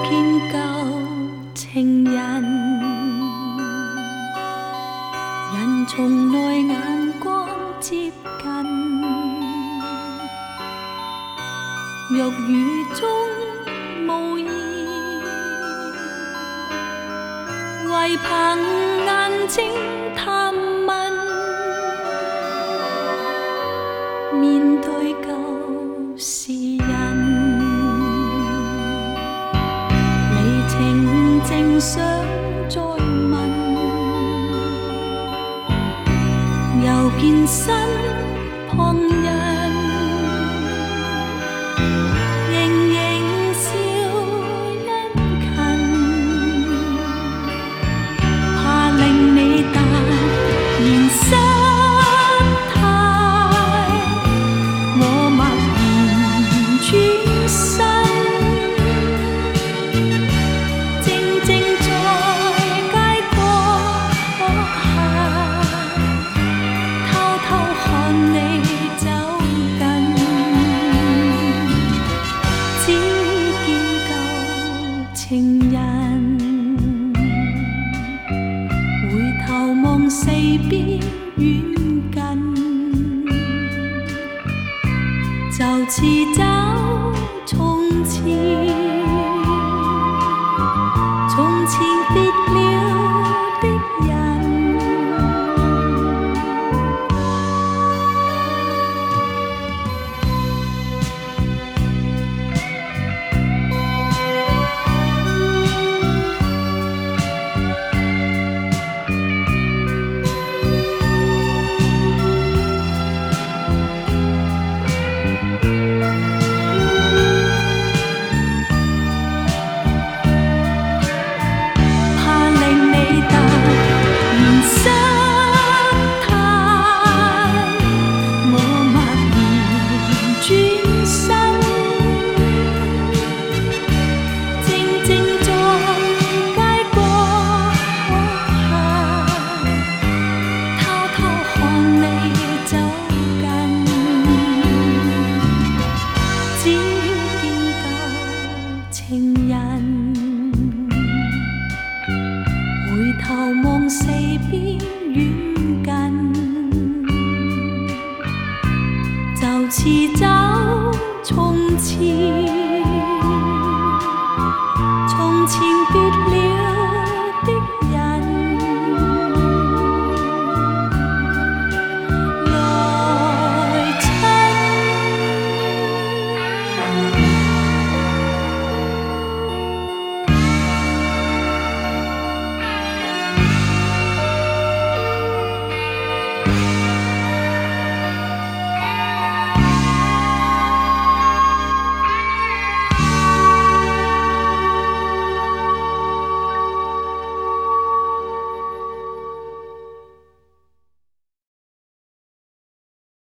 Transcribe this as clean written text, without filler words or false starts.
見舊情人，人從來眼光接近，肉語中無言，唯憑眼睛探問，面對舊時人，離情正想再問，又見身旁人，盈盈笑殷勤，怕令你突然失態，我默然轉身，靜靜在街角下，偷偷看你走近，只見舊情人，回頭望四邊遠近，就似找從前。